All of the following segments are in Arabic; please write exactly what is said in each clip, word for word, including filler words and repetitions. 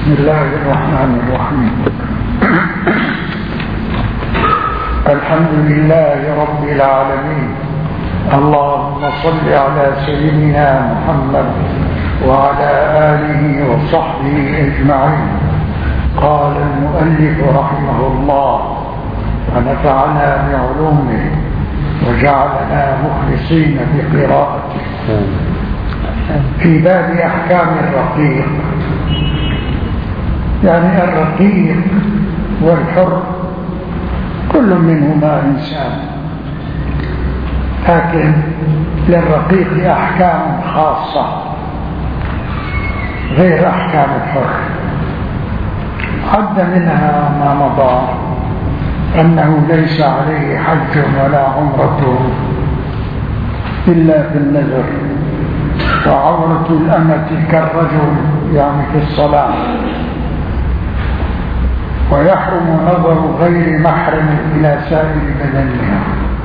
بسم الله الرحمن الرحيم. الحمد لله رب العالمين. اللهم صل على سيدنا محمد وعلى آله وصحبه أجمعين. قال المؤلف رحمه الله ونفعنا بعلومه وجعلنا مخلصين بقراءته. في باب أحكام الرقيق، يعني الرقيق والحر كل منهما إنسان، لكن للرقيق أحكام خاصة غير أحكام الحر. عد منها ما مضى أنه ليس عليه حج ولا عمرة إلا في النذر، وعورة الأمة كالرجل يعني في الصلاة، ويحرم نظر غير محرم إلى سائر بدنها.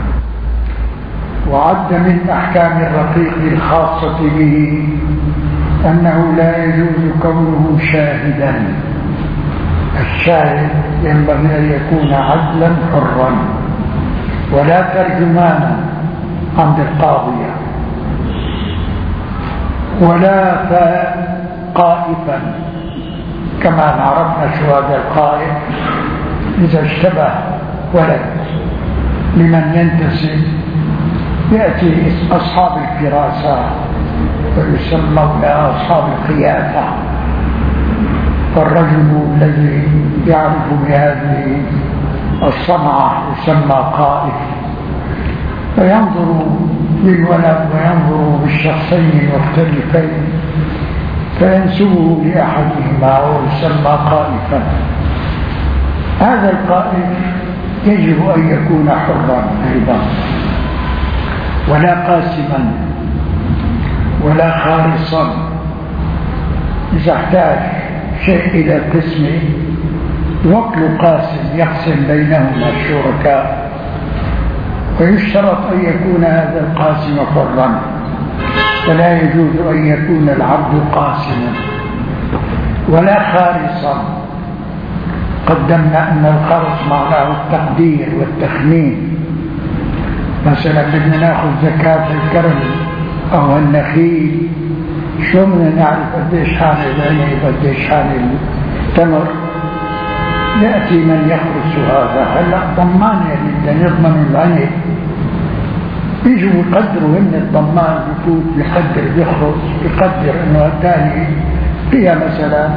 وعد من أحكام الرقيق الخاصة به أنه لا يجوز كونه شاهدا. الشاهد ينبغي أن يكون عدلا حرا ولا ترجمانا عند القاضية، ولا قائفا كما عرفنا شهادة القائف إذا اشتبه ولد لمن ينتسب يأتي أصحاب الفراسة ويسمون أصحاب القيادة، فالرجل الذي يعرف بهذه الصنعة يسمى قائف، فينظر للولد وينظر بالشخصين المختلفين فينسبه لأحدهما ويسمى قائفا. هذا القائف يجب أن يكون حرا أيضا، ولا قاسما ولا خالصا. إذا احتاج شيء إلى قسمه يوكل قاسم يقسم بينهما الشركاء، ويشترط أن يكون هذا القاسم حرا، فلا يجوز أن يكون العبد قاسما ولا خالصا. قدمنا أن الخرص معناه التقدير والتخمين. مثلا بدنا ناخذ زكاة الكرم أو النخيل، شو بدنا نعرف قديش حان العنب قديش حان التمر؟ يأتي من يخرص هذا. هلا ضمان يعني بدنا نضمن العنب، بيجوا يقدروا ان الضمان بيفوت بيقدر بيخرص بيقدر انه التالي فيها مثلا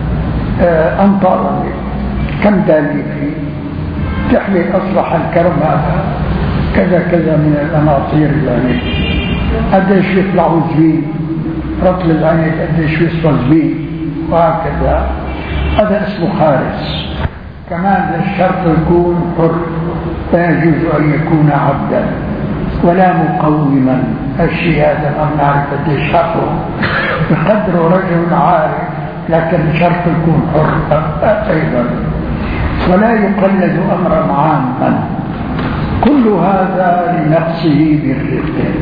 آه امطار كم دالي فيه تحمل اصلح الكرم هذا كذا كذا من الاناطير العنب، قديش يطلعوا زبين رطل العنب قديش يصفى زبين، وهكذا. هذا اسمه خالص. كمان الشرط يكون حر، لا يجوز ان يكون عبدا ولا مقوما. الشيء هذا ما نعرف قديش حقه بقدره رجل عارف، لكن شرط يكون حر ايضا. ولا يقلد امرا عاما، كل هذا لنقصه بالرفق.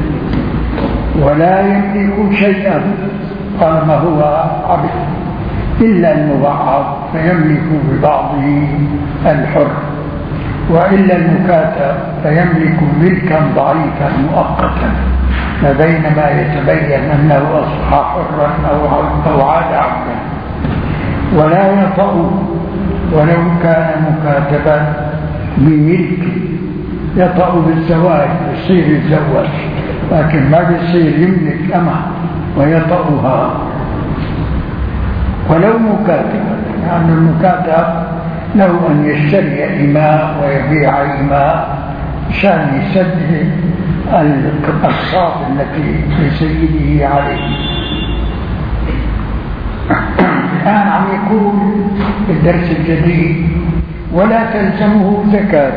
ولا يملك شيئا طالما هو عبد الا المبعض فيملك ببعضه الحر، وإلا المكاتب فيملك ملكا ضعيفا مؤقتا ما بين ما يتبين أنه أصبح حرا أو عاد عبدا. ولا يطأ ولو كان مكاتبا بملك، يطأ بالزواج يصير يتزوج، لكن ما بيصير يملك أمه ويطأها. ولو مكاتبا، يعني المكاتب له أن يشتري إماء ويبيع إماء عشان يسدد الأقساط التي لسيده عليه. الآن عم يقول في الدرس الجديد ولا تلزمه زكاة،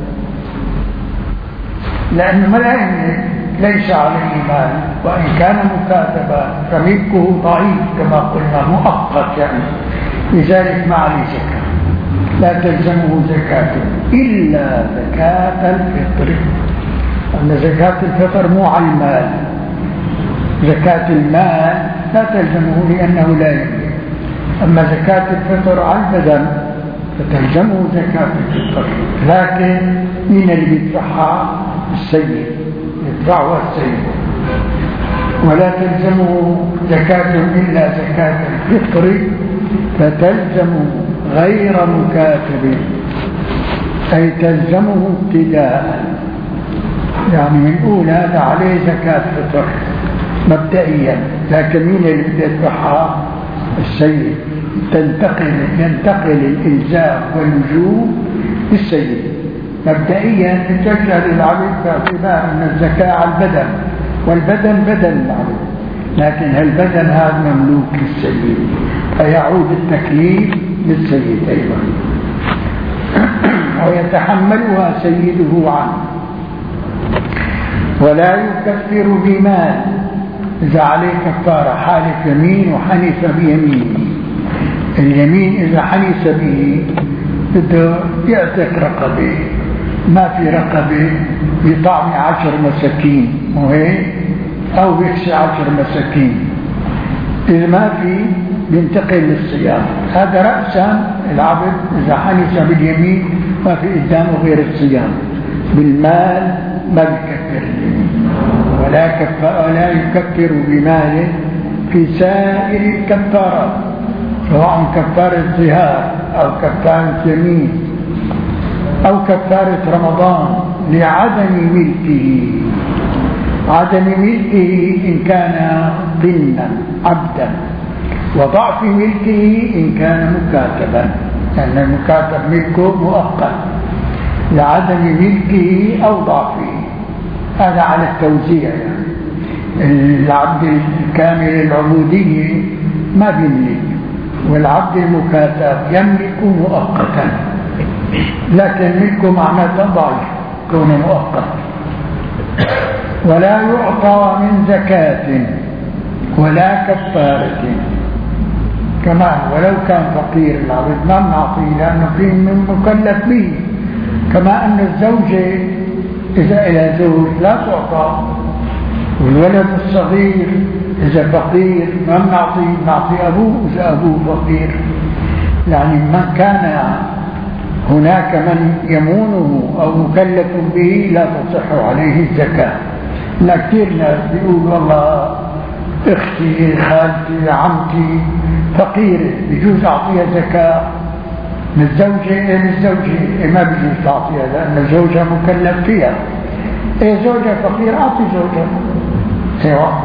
لأن لا يملك ليس عليه مال، وإن كان مكاتبا فملكه ضعيف كما قلنا مؤقت، يعني لذلك ما عليه زكاة. لا تلزمه زكاة إلا زكاة الفطر، أن زكاة الفطر مو على المال. زكاة المال لا تلزمه لأنه لا يملك، أما زكاة الفطر على البدن فتلزمه زكاة الفطر، لكن من اللي بيدفعها؟ السيد، يدفعها السيد، ولا تلزمه زكاة إلا زكاة الفطر، فتلزم غير مكاتب، أي تلزمه ابتداء. يعني بنقول هذا عليه زكاة فطر مبدئيا، لكن مين اللي بده يدفعها؟ السيد. تنتقل ينتقل الإلزام والوجوب للسيد مبدئيا. تجعل العبد باعتبار أن الزكاة على البدن، والبدن بدن العبد، لكن هالبدن هذا مملوك للسيد، فيعود التكليف للسيد أيضا، ويتحملها سيده عنه. ولا يكفر بمال إذا عليه كفارة، حالف يمين وحنث بيمينه. اليمين إذا حنث به بده يعتق رقبه، ما في رقبه بطعم عشر مساكين وهيك، أو بيكسي عشر مساكين. إذا ما في بينتقل للصيام. هذا رأسا العبد إذا حنث باليمين ما في قدامه غير الصيام. بالمال ما يكفر، ولا كفر ولا يكفر بمال في سائر الكفارات، سواء كفارة ظهار أو كفارة يمين أو كفارة رمضان، لعدم ملكه. عدم ملكه إن كان ضمنا عبدا، وضعف ملكه إن كان مكاتبا، لأن يعني المكاتب ملكه مؤقت، لعدم ملكه أو ضعفه. هذا على التوزيع. يعني العبد الكامل العبودية ما بيملك، والعبد المكاتب يملك مؤقتا، لكن ملكه معناته ضعيف كونه مؤقت. ولا يعطى من زكاة ولا كفارة كمان، ولو كان فقير العبد ما بنعطيه لأنه في من مكلف به. كما أن الزوجة إذا إلى زوج لا تعطى، والولد الصغير إذا فقير ما بنعطيه، بنعطي أبوه إذا أبوه فقير. يعني من كان هناك من يمونه أو مكلف به لا تصح عليه الزكاة. لا كثير ناس بيقول والله اختي خالتي عمتي فقيرة بيجوز أعطيها زكاة. من الزوجة إيه من الزوجة إيه ما بيجوز تعطيها لأن زوجها مكلف فيها. إيه زوجها فقير أعطي زوجها سواء.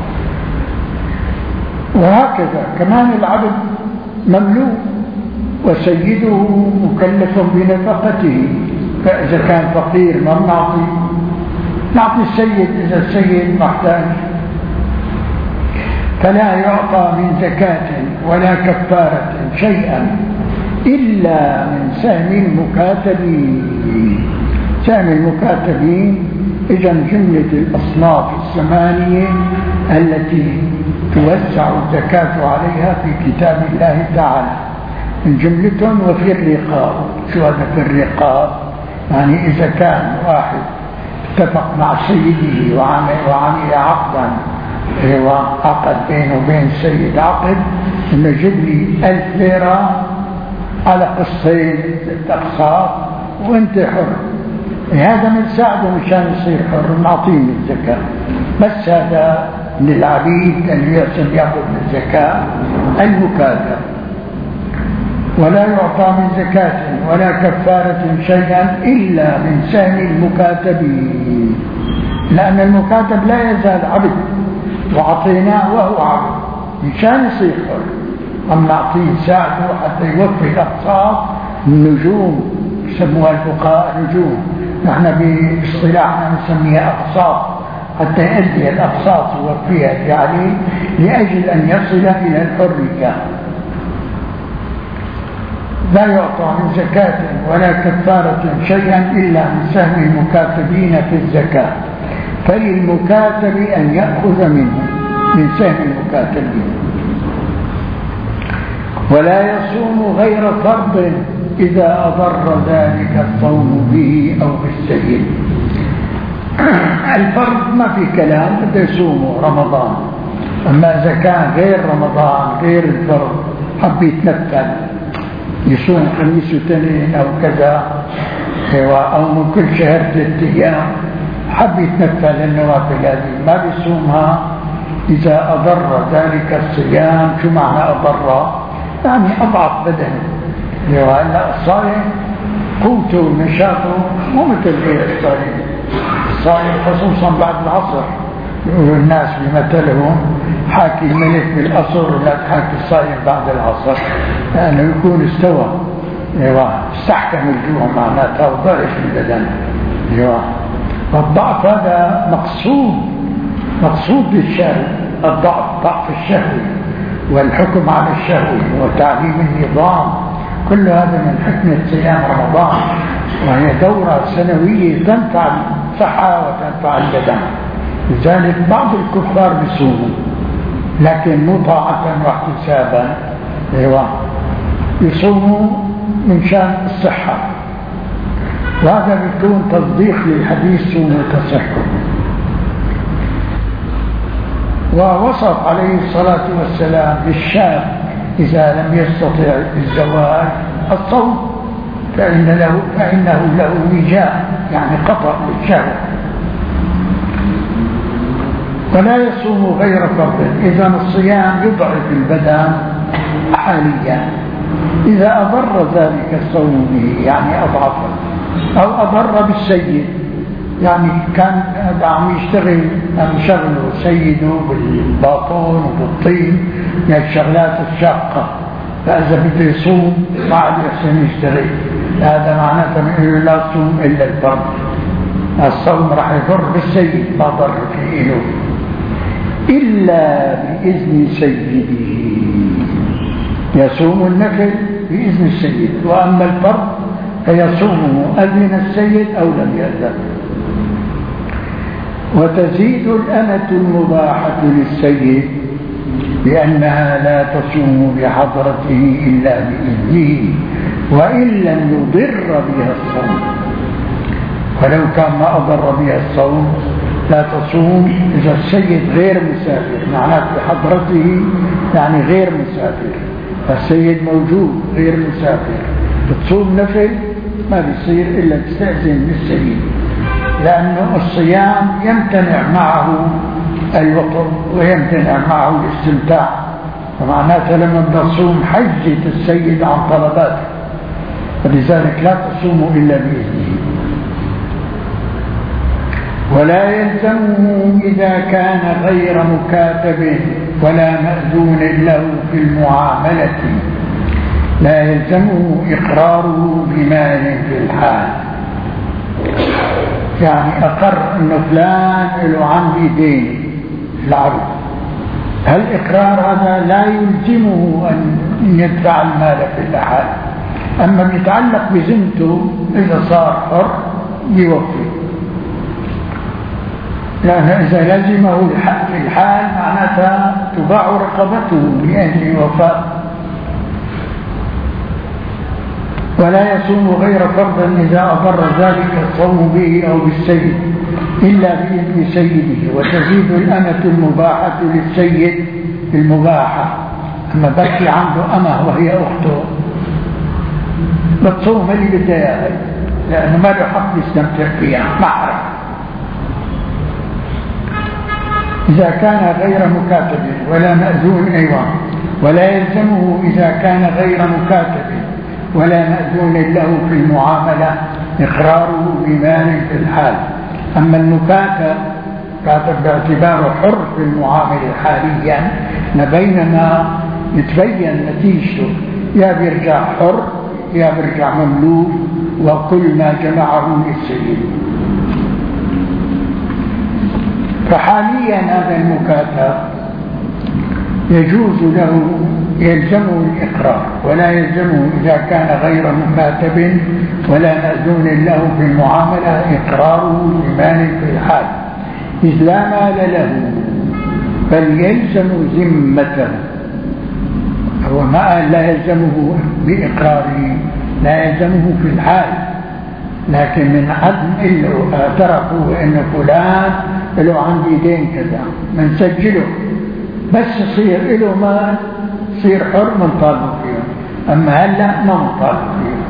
وهكذا كمان العبد مملوك وسيده مكلف بنفقته، فإذا كان فقير ما بنعطي، نعطي السيد إذا السيد محتاج. فلا يعطى من زكاة ولا كفارة شيئا إلا من سهم المكاتبين. سهم المكاتبين إذا جملة الأصناف الثمانية التي توزع الزكاة عليها في كتاب الله تعالى، من جملتهم وفي الرقاب. شو هذا في الرقاب؟ يعني إذا كان واحد اتفق مع سيده وعمل, وعمل عقدا، وعقد بينه وبين السيد عقد انه يجيب لي ألف ليرة على قسطين اقساط وانت حر، هذا بنساعده مشان يصير حر، نعطيه من الزكاة. بس هذا للعبيد اللي يقسم ياخذ من الزكاة المكاتب. ولا يعطى من زكاة ولا كفارة شيئا إلا من سهم المكاتبين، لأن المكاتب لا يزال عبد وعطيناه وهو عبد مشان يصير حر. أما نعطيه ساعده حتى يوفي الأقساط، النجوم يسموها الفقهاء نجوم، نحن باصطلاحنا نسميها أقساط، حتى يؤدي الأقساط يوفيها يعني لأجل أن يصل إلى الحرية. لا يعطى من زكاة ولا كفارة شيئا إلا من سهم المكاتبين في الزكاة، فللمكاتب أن يأخذ منه من سهم المكاتبين. ولا يصوم غير فرض إذا أضر ذلك الصوم به أو بالسيد. الفرض ما في كلام، بده يصوموا رمضان. أما إذا كان غير رمضان غير الفرض حب يتنفل يصوم خميس واثنين أو كذا أو من كل شهر ثلاثة أيام، حب يتنفل النوافل هذه ما بيصومها إذا أضر ذلك الصيام. شو معنى أضر؟ يعني أضعف بدنه. لأن الصائم قوته ونشاطه مو مثل غير الصائم. الصائم خصوصا بعد العصر يقولوا الناس بمثلهم حاكي الملك بالعصر ولا تحاكي الصائم بعد العصر، لأنه يعني يكون استوى استحكم الجوع معناتها وضعف البدن. والضعف هذا مقصود مقصود بالشهوة، الضعف ضعف الشهوة والحكم على الشهوة وتعليم النظام، كل هذا من حكمة صيام رمضان، وهي دورة سنوية تنفع الصحة وتنفع البدن. لذلك بعض الكفار بيصوموا لكن مو طاعة واحتسابا، يصوموا من شان الصحة، وهذا بيكون تصديق للحديث وتصحه. ووصف عليه الصلاة والسلام للشاب إذا لم يستطع الزواج الصوم فإن له فإنه له وجاء، يعني قطع للشهوة. ولا يصوم غير فرض. إذا الصيام يضعف البدن حاليا، إذا أضر ذلك الصوم به يعني أضعفه، أو أضر بالسيد، يعني كان هذا عم يشتغل عم يشغله سيده بالباطون وبالطين من الشغلات الشاقة، فإذا بده يصوم ما عاد يحسن يشتغل، هذا معناته من لا تصوم إلا الفرض. الصوم راح يضر بالسيد ما ضر فيه له إلا بإذن سيده. يصوم النفل بإذن السيد، وأما الفرض فيصومه أذن السيد أو لم يأذن. وتزيد الأمة المباحة للسيد لأنها لا تصوم بحضرته إلا بإذنه وإن لم يضر بها الصوم. ولو كان ما أضر بها الصوم لا تصوم إذا السيد غير مسافر، معناته بحضرته يعني غير مسافر، السيد موجود غير مسافر، بتصوم نفل ما بيصير إلا تستأذن بالسيد، لأنه الصيام يمتنع معه الوطن ويمتنع معه الاستمتاع، فمعناته لما نصوم حجة السيد عن طلباته، ولذلك لا تصوم إلا بإذنه. ولا يلزمه إذا كان غير مكاتب ولا مأذون له في المعاملة، لا يلزمه إقراره بمال في الحال، يعني أقر أنه فلان له عندي دين العرض، هالإقرار هذا لا يلزمه أن يدفع المال في الحال. أما يتعلق بذمته إذا صار حر يوفي، لأن إذا لزمه الحق في الحال معناتها تباع رقبته لأجل وفاء. ولا يصوم غير فرض إذا أضر ذلك الصوم به أو بالسيد إلا بإذن سيده. وتزيد الأمة المباحة للسيد المباحة، أما بكي عنده أمة وهي أخته بتصوم اللي بدها إياها لأنه ما له حق يستمتع فيها محرم. إذا كان غير مكاتب ولا مأذون أيضا، ولا يلزمه إذا كان غير مكاتب ولا مأذون له في المعاملة إقراره بمال في الحال. أما المكاتب كاتب باعتباره حر في المعاملة حاليا، بينما يتبين نتيجته يا بيرجع حر يا بيرجع مملوك وكل ما جمعه للسيد. فحاليا هذا المكاتب يجوز له يلزمه الإقرار، ولا يلزمه إذا كان غير مكاتب ولا مأذون له في المعاملة إقراره بمال في الحال، إذ لا مال له بل يلزم ذمته. هو ما لا يلزمه بإقراره، لا يلزمه في الحال، لكن من عدم إله اعترفوا إن فلان له عندي دين كذا منسجله، بس يصير له مال يصير حر منطالب فيهم، أما هلا ما منطالب فيهم.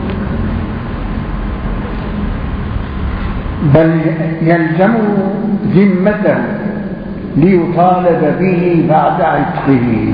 بل يلزم ذمته ليطالب به بعد عتقه،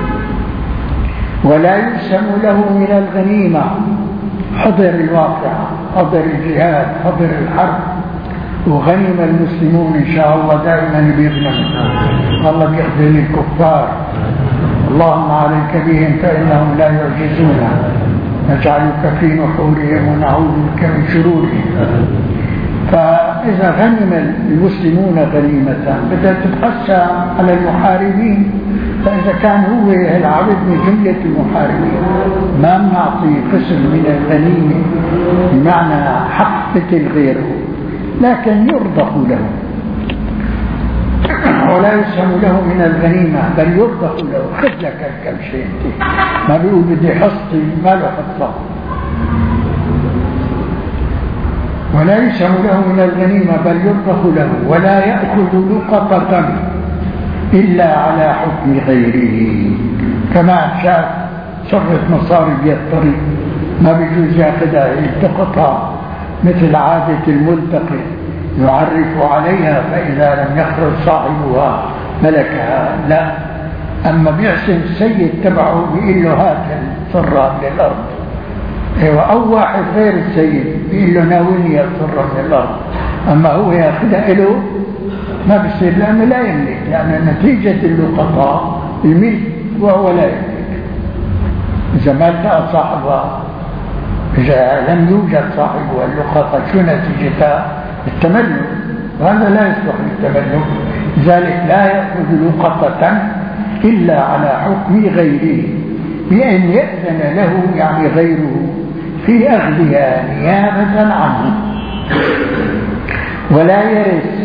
ولا يسم له من الغنيمة. حضر الواقعة، حضر الجهاد، حضر الحرب، وغنم المسلمون إن شاء الله دائما بيغنموا. الله بيخذل الكفار، اللهم عليك بهم فإنهم لا يعجزون، نجعلك في نحورهم ونعوذ بك من شرورهم. فإذا غنم المسلمون غنيمة بدأت تتقسى على المحاربين، فإذا كان هو العبد من جملة المحاربين ما نعطي قسم من الغنيمة بمعنى حق مثل غيره، لكن يرضخ له ولا يسهم له من الغنيمة، بل يرضخ له. خذ لك كم شيء، ما بيقول بدي حصتي، ما له حصة. ولا يسهم له من الغنيمة بل يرضخ له، ولا يأخذ لقطة إلا على حكم غيره. كما شاف صرت مصاري الطريق ما بيجوز ياخذها، يلتقطها مثل عادة الملتقي، يعرف عليها، فإذا لم يخرج صاحبها ملكها. لا، أما بيحسن السيد تبعه بيقول له هات الصرة من الأرض، أو واحد غير السيد بيقول له ناولني الصرة من الأرض، أما هو ياخذها له ما بيصير، لأنه لا يملك، لأن نتيجة اللقطاء الملك وهو لا يملك. إذا ما التقى صاحبها، إذا لم يوجد صاحبها اللقطة، شو نتيجتها؟ التملك، وهذا لا يصلح للتملك. لذلك لا يأخذ لقطة إلا على حكم غيره، بأن يأذن له يعني غيره في أخذها نيابة عنه. ولا يرث،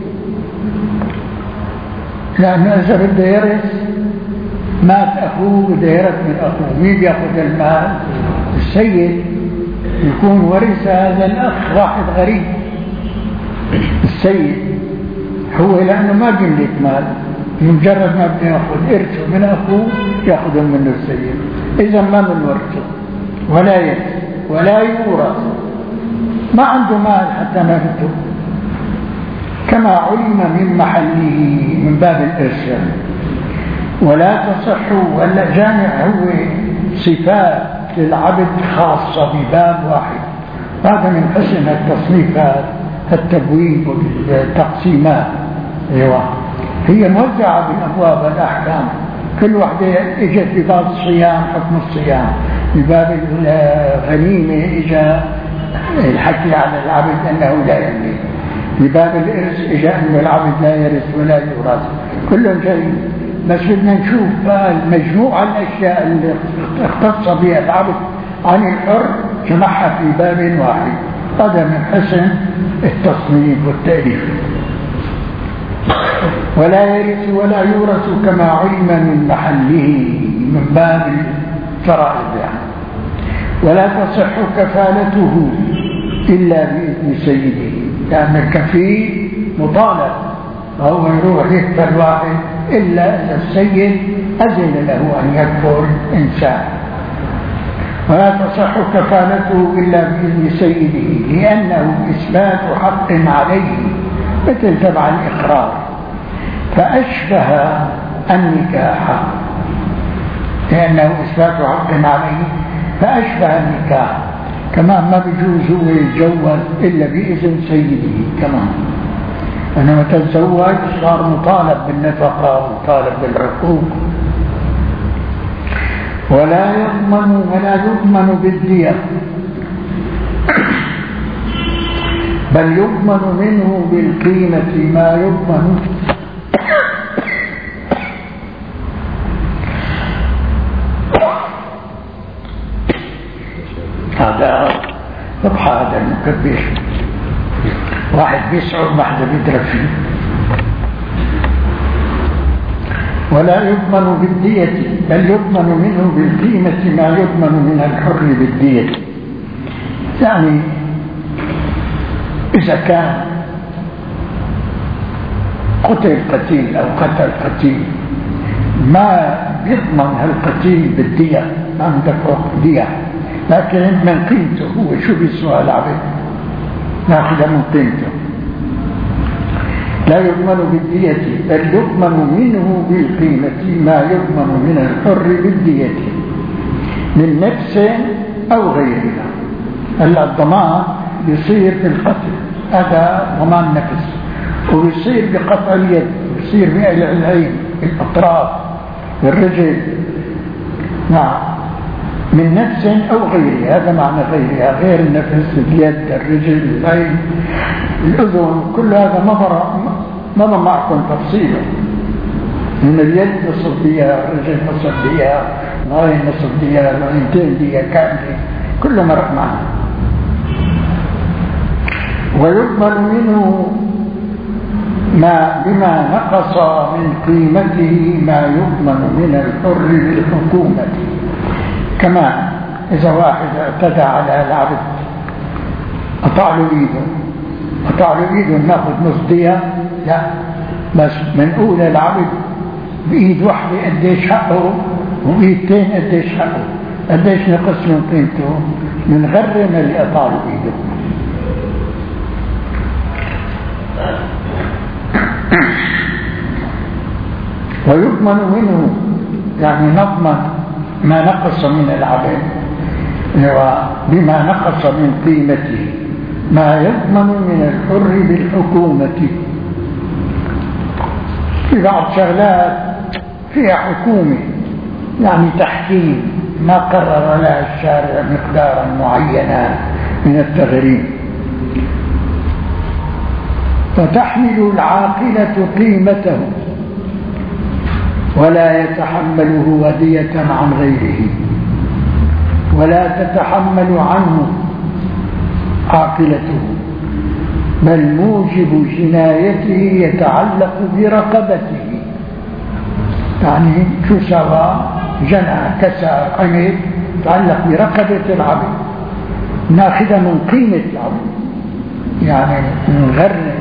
لأنه إذا بده يرث مات أخوه بده يرث من أخوه، مين بيأخذ المال؟ السيد. يكون ورث هذا الأخ واحد غريب، السيد هو لأنه ما بيملك مال، مجرد ما بده يأخذ إرثه من أخوه يأخذه منه السيد، إذا ما من ورثه. ولا يرث ولا يورث، ما عنده مال حتى نفته، كما علم من محله من باب الإرث. ولا تصح، ولا جامع هو صفات للعبد خاصة بباب واحد. هذا من حسن التصنيفات، التبويب والتقسيمات. ايوه، هي موزعة بالأبواب الأحكام، كل واحدة اجت بباب الصيام حكم الصيام، بباب الغنيمة اجا الحكي على العبد أنه لا يملك، بباب الإرث اجا أنه العبد لا يرث ولا يورث، كلهم جاي. بس بدنا نشوف المجموعة الأشياء اللي اختص بها العبد عن الحر جمعها في باب واحد. هذا من حسن التصنيف والتأليف. ولا يرث ولا يورث كما علم من محله من باب الفرائض يعني. ولا تصح كفالته إلا بإذن سيده، لأن الكفيل مطالب، فهو يروح يكفل واحد إلا إذا السيد أذن له أن يكفل إنسان. ولا تصح كفالته إلا بإذن سيده، لأنه إثبات حق عليه مثل تبع الإقرار، فأشبه النكاح، لأنه إثبات حق عليه فأشبه النكاح. كمان ما بيجوز هو يتجوز إلا بإذن سيده كمان، أنه تتزوج صار مطالب بالنفقة ومطالب بالحقوق. ولا يضمن ولا يضمن بالدية، بل يضمن منه بالقيمة ما يضمن هذا فقح هذا المكبر، واحد بيسعر ما حدا بيدرك فيه. ولا يضمن بالدية، بل يضمن منه بالقيمة ما يضمن من الحر بالدية. يعني إذا كان قتل قتيل أو قتل قتيل ما بيضمن هالقتيل بالدية، عندك دية، لكن من قيمته هو شو بيسوى العبد ناخذ من قيمته. لا يضمن بالدية بل يضمن منه بالقيمة ما يضمن من الحر بالدية من نفس أو غيرها. هلا الضمان يصير بالقتل، هذا ضمان نفس، ويصير بقطع اليد، ويصير بقلع العين، الأطراف، الرجل، نعم، من نفس أو غيرها. هذا معنى غيرها، غير النفس، اليد، الرجل، العين، الأذن، كل هذا ما مر معكم تفصيلا. من اليد نصف دية، الرجل نصف دية، العين نصف دية، العينتين دية كاملة، كله مر معنا. ويضمن منه ما بما نقص من قيمته ما يضمن من الحر بالحكومة. كمان إذا واحد اعتدى على العبد قطع له ايده، قطع له ايده ناخذ نص دية؟ لا، بس بنقول العبد بايد واحدة قديش حقه وبايدتين قديش حقه، قديش نقص من قيمته، من غرم اللي قطع له ايده. ويضمن منه يعني نضمن ما نقص من العبد بما نقص من قيمته ما يضمن من الحر بالحكومة. في بعض شغلات فيها حكومة، يعني تحكيم، ما قرر لها الشارع مقدارا معينا من التغريم. فتحمل العاقلة قيمته ولا يتحمله هدية عن غيره، ولا تتحمل عنه عاقلته، بل موجب جنايته يتعلق برقبته. يعني شو سوى؟ جنى، كسر، عمل، يتعلق برقبة العبد، ناخذ من قيمة العبد، يعني من غير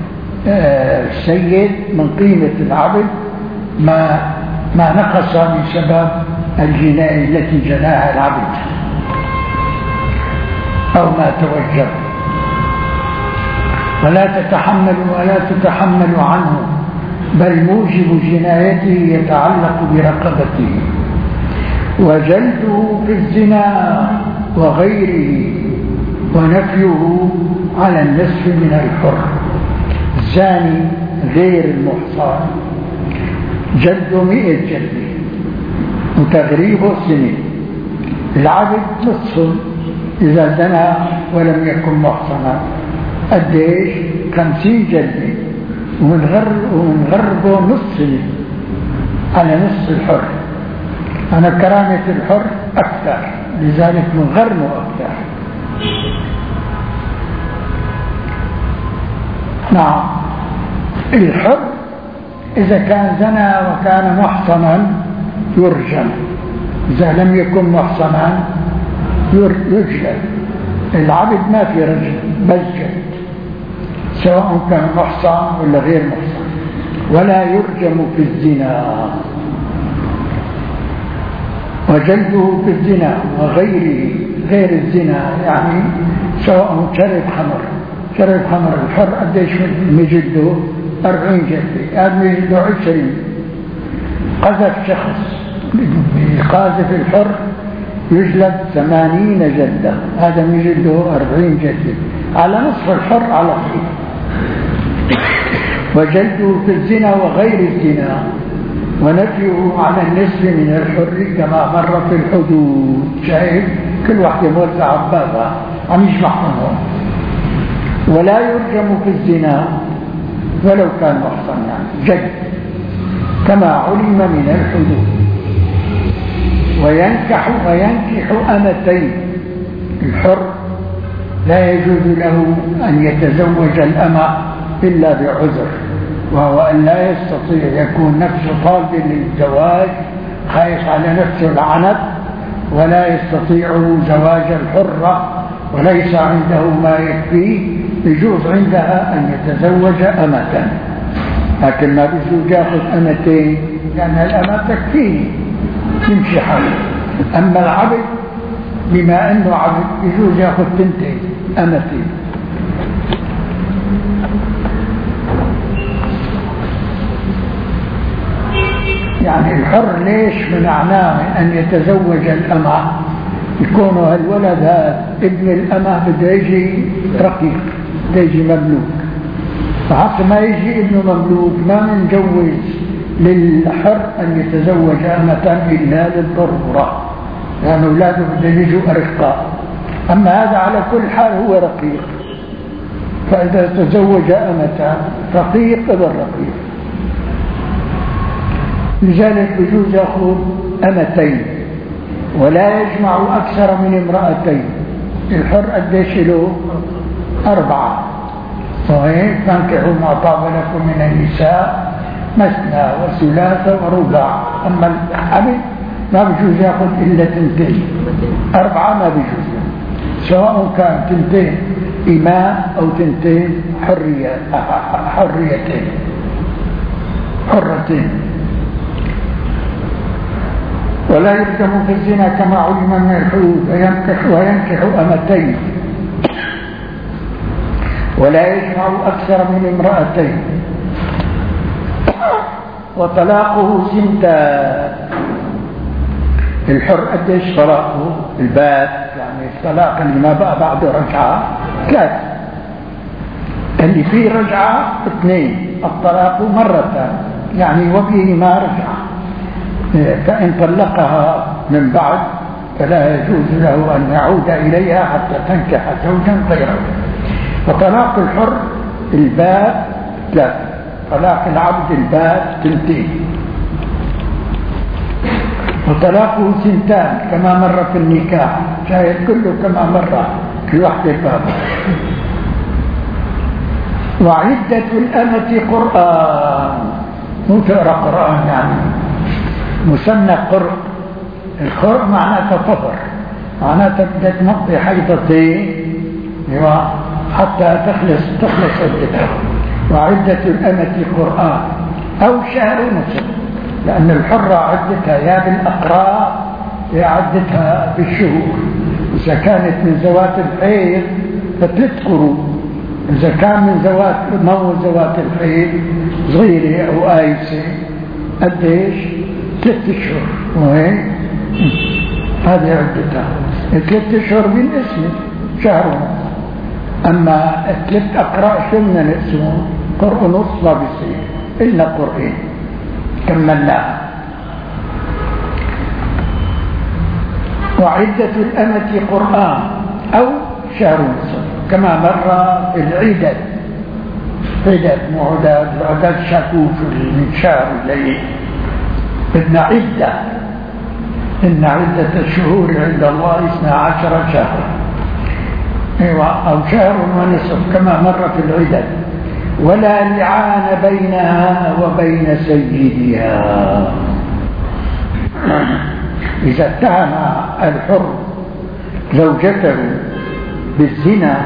السيد من قيمة العبد ما ما نقص بسبب الجناية التي جناها العبد أو ما توجب. ولا تتحمل ولا تتحمل عنه، بل موجب جنايته يتعلق برقبته. وجلده في الزنا وغيره ونفيه على النصف من الحر. الزاني غير المحصن جلده مئة جلده وتغريبه سنة. العبد نصف إذا زنى ولم يكن محصنا، قديش؟ خمسين جلده، ونغربه نص سنة على نصف الحر. أنا كرامة الحر أكثر، لذلك نغرمه أكثر. نعم، الحر إذا كان زنى وكان محصنا يرجم، إذا لم يكن محصنا يجلد. العبد ما في رجل بل جلد، سواء كان محصن ولا غير محصن. ولا يرجم في الزنا. وجلده في الزنا وغيره، غير الزنا يعني سواء شرب خمر، شرب خمر الحر قديش مجلده؟ أربعين جلدة، هذا مجلده عشرين. قذف شخص بقاذف الحر يجلد ثمانين جلدة، هذا مجلده أربعين جلدة على نصف الحر على طول. وجلده في الزنا وغير الزنا ونفيه على النصف من الحر كما مر في الحدود. شايف كل واحدة موزعة بابها عم يجمعهم. ولا يرجم في الزنا ولو كان محصنا جد كما علم من الحدود. وينكح وينكح أمتين. الحر لا يجوز له أن يتزوج الأمة إلا بعذر، وهو أن لا يستطيع، يكون نفسه طالب للزواج خايف على نفسه العنت، ولا يستطيع زواج الحرة وليس عنده ما يكفيه، يجوز عندها أن يتزوج أمة، لكن ما بيجوز ياخذ أمتين لأن الأمة تكفيه يمشي حاله. أما العبد بما أنه عبد يجوز يأخذ تنتين أمتين. يعني الحر ليش منعناه أن يتزوج الأمة؟ يكون هالولد هذا ابن الأمة بده يجي رقيق، بده يجي مملوك، فحتى ما يجي ابن مملوك ما نجوز للحر أن يتزوج أمة إلا للضرورة، لأن يعني أولاده بده يجوا أرقاء. أما هذا على كل حال هو رقيق، فإذا تزوج أمة رقيق ابن رقيق. لذلك بجوز يأخذ أمتين ولا يجمع أكثر من امرأتين. الحر قديش له؟ أربعة. وهيك فانكحوا ما طاب لكم من النساء مثنى وثلاث ورباع. أما العبد ما بجوز يأخذ إلا تنتين، أربعة ما بجوز، سواء كان تنتين إماء أو تنتين حرية حريتين حرتين. ولا يلزم في الزنا كما علم من الحدود وينكح وينكح أمتين ولا يجمع أكثر من امرأتين. وطلاقه سنتان. الحر قديش طلاقه؟ البات يعني الطلاق اللي ما بقى بعده رجعة ثلاثة، اللي فيه رجعة اثنين، الطلاق مرتان يعني وبه ما رجعة. فإن طلقها من بعد فلا يجوز له أن يعود إليها حتى تنكح زوجا غيره. وطلاق الحر البات ثلاثة، طلاق العبد البات تنتين. وطلاقه سنتان كما مر في النكاح، شاهد كله كما مر في وحدة الباب. وعدة الأمة قرآن، مو تقرأ قرآن يعني مسمى قرء. القرء معناته طفر، معناته بدك تمضي حيضتين حتى تخلص تخلص عدتها. وعدة الأمة قرآن أو شهر ونصف، لأن الحرة عدتها يا بالأقراء يا عدتها بالشهور. إذا كانت من ذوات الحيض فثلاث قروء، إذا كان من ذوات مو ذوات الحيض صغيرة أو آيسة قديش؟ ثلاث أشهر. وهيك هذه عدتها. ثلاث أشهر بالاسم شهر ونصف. أما ثلاث أقراء شو بدنا نقسمهم؟ قرء نص ما بيصير إلا قرئين كملناها. وعدة الأمة قرآن أو شهر ونصف كما مر في العدد. عدد معدد وعدد شكوك من شهر الليل. بدنا عدة، إن عدة الشهور عند الله اثنا عشر شهرا، أيوة، أو شهر ونصف كما مر في العدد. ولا لعان بينها وبين سيدها. إذا اتهم الحر زوجته بالزنا،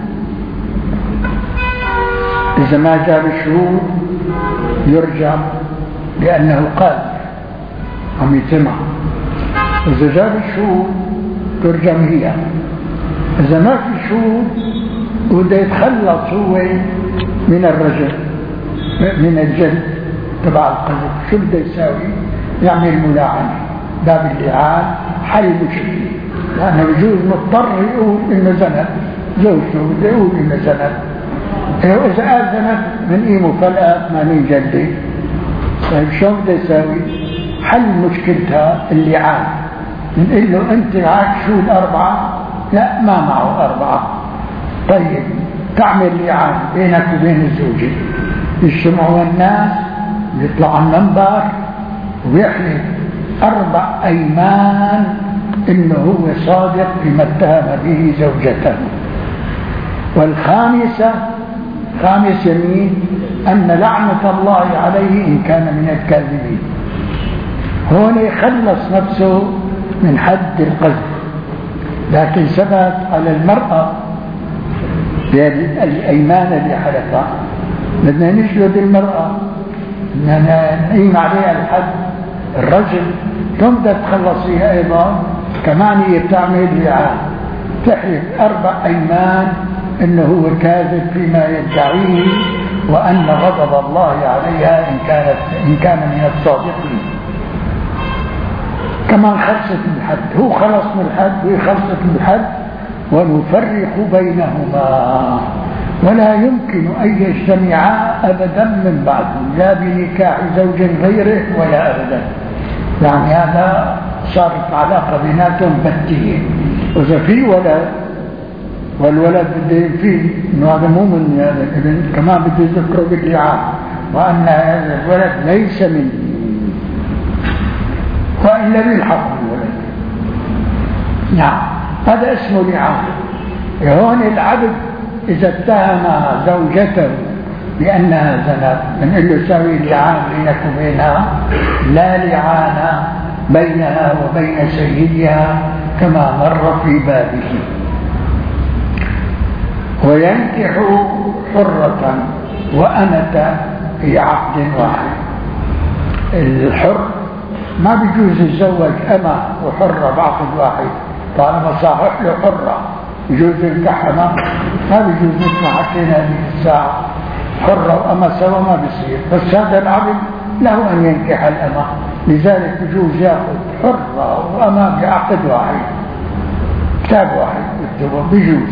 إذا ما جاب الشهود يرجع لأنه قال عم يتمع. إذا جاب الشهود ترجم هي. إذا ما في شهود وده يتخلص هو من الرجل من الجلد تبع القذف، شو بده يساوي؟ يعمل ملاعنة. باب اللعان حل مشكلة، لأنه بجوز مضطر يقول إنه زنت زوجته، بده يقول إنه زنت. إذا قال زنت من قيمه فلقى ثمانين جلدة. طيب شو بده يساوي؟ حل مشكلتها اللعان. بنقول له أنت معك شو الأربعة؟ لا ما معه أربعة. طيب تعمل لعان بينك وبين الزوجة، يجتمعوا الناس يطلع على المنبر ويحلف أربع أيمان إنه هو صادق فيما اتهم به زوجته. والخامسة خامس يمين أن لعنة الله عليه إن كان من الكاذبين. هون يخلص نفسه من حد القذف. لكن ثبت على المرأة الأيمان اللي حلفها، بدنا نجلد المرأة، بدنا نقيم عليها الحد. الرجل ثم بدها تخلصيها أيضا كمان هي بتعمل لعان، تحلف أربع أيمان إنه هو كاذب فيما يدعيه وأن غضب الله عليها إن كانت إن كان من الصادقين. كمان خلصت من الحد، هو خلص من الحد وهي خلصت من الحد، ونفرق بينهما ولا يمكن أن يجتمعا أبدا من بعد، لا بنكاح زوج غيره ولا أبدا. يعني هذا صارت علاقة بيناتهم بتية. وإذا في ولد والولد بده فيه إنه هذا مو من هذا الابن، كمان بده يذكره باللعان وأن هذا الولد ليس مني وإلا بالحق الولد. نعم هذا اسمه لعان. هون العبد إذا اتهم زوجته بأنها زنت بنقول له سوي لعان بينك وبينها، لا لعان بينها وبين سيدها كما مر في بابه. وينكح حرة وأمة في عقد واحد. الحر ما بيجوز يتزوج أمة وحرة بعقد واحد، طالما صاحح له حرة يجوز ينكح أمة، ما بيجوز مثل ما حكينا هذه الساعة حرة وأمة سوا ما بيصير. بس هذا العبد له أن ينكح الأمة، لذلك بيجوز يأخذ حرة وأمة بعقد واحد، كتاب واحد بيجوز.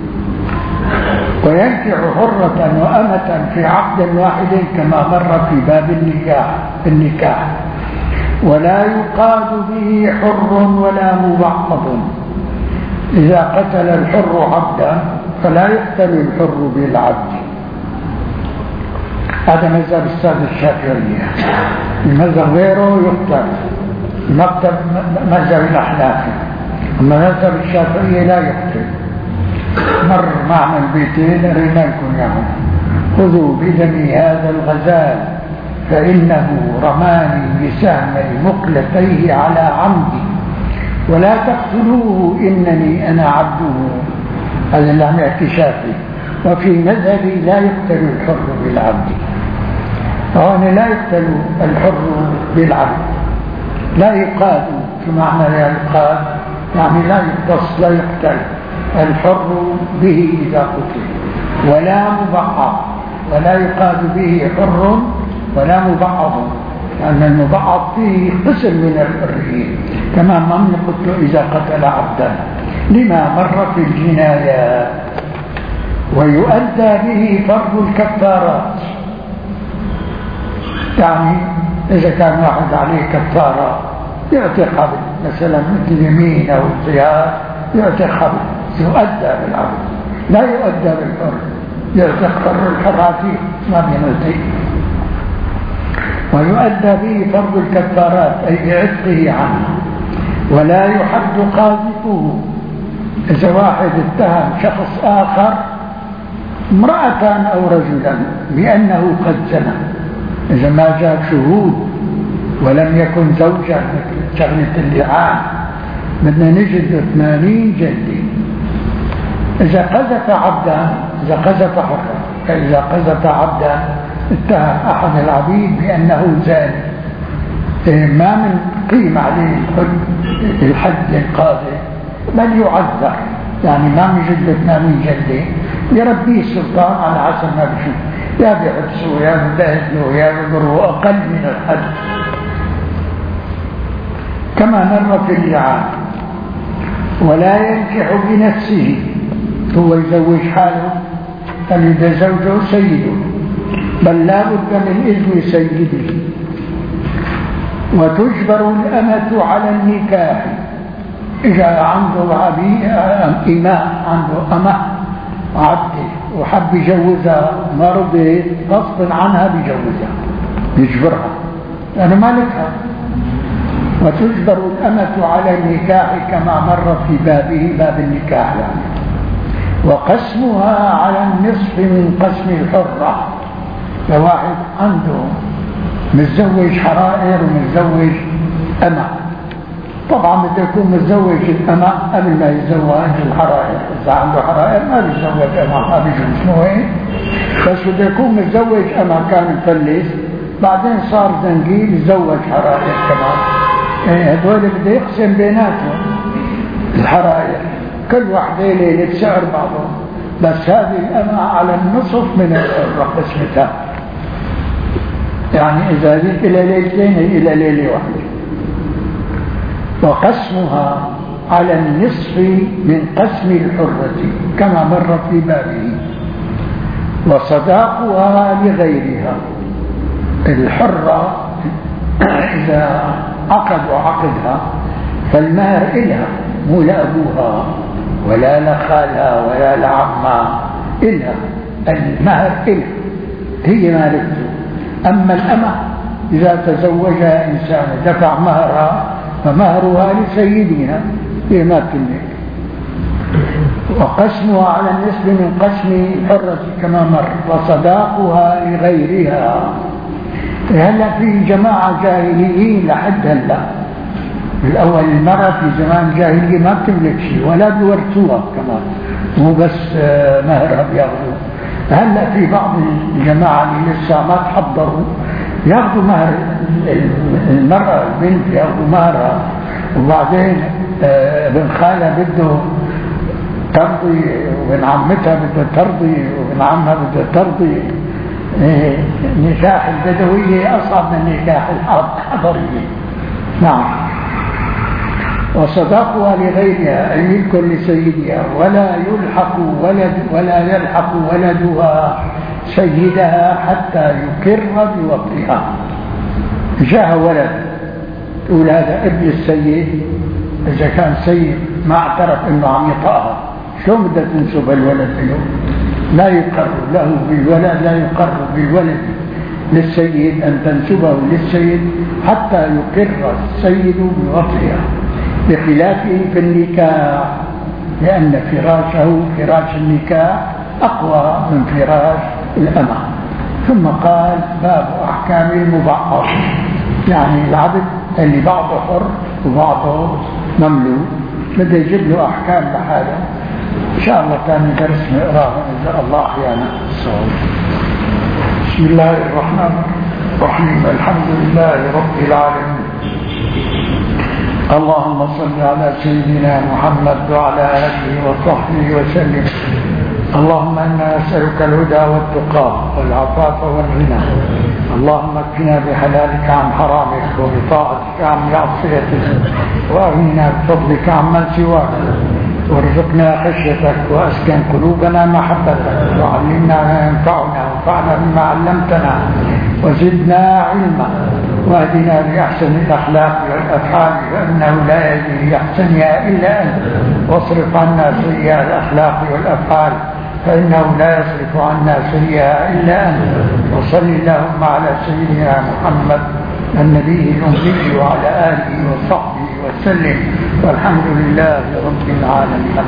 وينكح حرة وأمة في عقد واحد كما مر في باب النكاح النكاح. ولا يقاد به حر ولا مبعض. إذا قتل الحر عبدا فلا يقتل الحر بالعبد. هذا مذهب السادة الشافعية. المذهب غيره يقتل، المكتب مذهب الأحناف، أما مذهب الشافعية لا يقتل. مر معنا البيتين أرينا لكم يعني: خذوا بدمي هذا الغزال فإنه رماني بسهمي مقلتيه على عمدي، ولا تقتلوه إنني أنا عبده. هذا اللعن اعتشافي. وفي مذهبي لا يقتل الحر بالعبد. فهنا لا يقتل الحر بالعبد، لا يقاد. في معنى لا يقاد يعني لا يقتص، لا يقتل الحر به إذا قتل. ولا مبعض، ولا يقاد به حر ولا مبعض، لأن المبعض فيه قسم من الحرية كما من قتل إذا قتل عبدا لما مر في الجنايات. ويؤدى به فرض الكفارات. يعني إذا كان واحد عليه كفارة يعطي قبل، مثلا مثل يمين أو الزيار يعطي قبل، يؤدى بالعبد لا يؤدى بالحر. يعطي حر الحراتي ما بينعطي. ويؤدى به فرض الكفارات أي بعتقه عنه. ولا يحد قاذفه. إذا واحد اتهم شخص آخر امرأة أو رجلا بأنه قد زنى، إذا ما جاء شهود ولم يكن زوجا مثل شغلة اللعان بدنا نجد ثمانين جلدة. إذا قذف عبدا، إذا قذف حرا، فإذا قذف عبدا اتهم أحد العبيد بأنه زاني، ما من قيم عليه الحد القاذف بل يعذر، يعني ما من جلد ثمانين جلدة يربيه السلطان على حسب ما بشوف، يا بحبسه يا ببهدله يا بضره أقل من الحد. كما مر في اللعان. ولا ينكح بنفسه، هو يزوج حاله بل إذا زوجه سيده، بل لا بد من إذن سيده. وتجبر الأمة على النكاح. إذا عنده عبي إماء، عنده أمة عبده وحب يجوزها ما رضيت غصب عنها بيجوزها، يجبرها لأنه مالكها. وتجبر الأمة على النكاح كما مر في بابه باب النكاح يعني. وقسمها على النصف من قسم الحرة. فواحد عنده متزوج حرائر ومتزوج أمة، طبعا بده يكون متزوج الأمة قبل ما يتزوج الحرائر. إذا عنده حرائر ما بيتزوج أمة، ما بيجوز، مو هيك؟ بس بده يكون متزوج أمة كان مفلس بعدين صار زنجيل يتزوج حرائر كمان، هذول بده يقسم بيناتهم الحرائر، كل واحدة ليلة سعر بعضهم، بس هذه الأمة على النصف من قسمتها، يعني إذا جيت إلى ليلتين إلى ليلة واحدة. وقسمها على النصف من قسم الحرة كما مر في بابه. وصداقها لغيرها، الحرة إذا عقدوا عقدها فالمهر إلها مو لأبوها ولا لخالها ولا لعمها، إلها المهر إلها، هي مالكته. أما الأمة إذا تزوجها إنسان دفع مهرها فمهرها لسيدها، هي ما تملك. وقسمها على النصف من قسم الحرة كما مر. وصداقها لغيرها، هلا في جماعة جاهليين لحد هلا، بالأول المرأة في زمان جاهلية ما بتملك شيء ولا بيورثوها كمان، مو بس مهرها بياخذوه. هلا في بعض الجماعة اللي لسه ما تحضروا ياخذوا مهر المرأة، البنت ياخذوا مهرها، وبعدين ابن خالها بده ترضي، وابن عمتها بده ترضي، وابن عمها بده ترضي. نكاح البدوية أصعب من نكاح الحضرية. نعم. وصداقها لغيرها أي ملك لسيدها، ولا يلحق ولد ولا يلحق ولدها سيدها حتى يقر بوطئها. جاء ولد تقول هذا ابن السيد، إذا كان سيد ما اعترف إنه عم يطأها، شو بدها تنسب الولد له؟ لا يقر له بالولد، لا يقر بالولد للسيد أن تنسبه للسيد حتى يقر السيد بوطئها، بخلافه في النكاح، لأن فراشه فراش النكاح أقوى من فراش الأمة. ثم قال باب أحكام المبعض، يعني العبد اللي بعضه حر وبعضه مملوك بده يجيب له أحكام لحاله. إن شاء الله ثاني درس نقراه إذا الله أحيانا. بسم الله الرحمن الرحيم. الحمد لله رب العالمين، اللهم صل على سيدنا محمد وعلى آله وصحبه وسلم. اللهم إنا نسألك الهدى والتقى والعفاف والغنى، اللهم اكفنا بحلالك عن حرامك وبطاعتك عن معصيتك، وأغننا بفضلك عمن سواك، وارزقنا خشيتك، وأسكن قلوبنا محبتك، وعلمنا ما ينفعنا، وانفعنا بما علمتنا، وزدنا علما، واهدنا بأحسن الأخلاق والأفعال، فإنه لا يهدي لأحسنها إلا أنت، واصرف عنا سيئة الأخلاق والأفعال، فإنه لا يصرف عنا سيئها إلا أنت. وصل اللهم على سيدنا محمد النبي الأمي وعلى آله وصحبه وسلم، والحمد لله رب العالمين.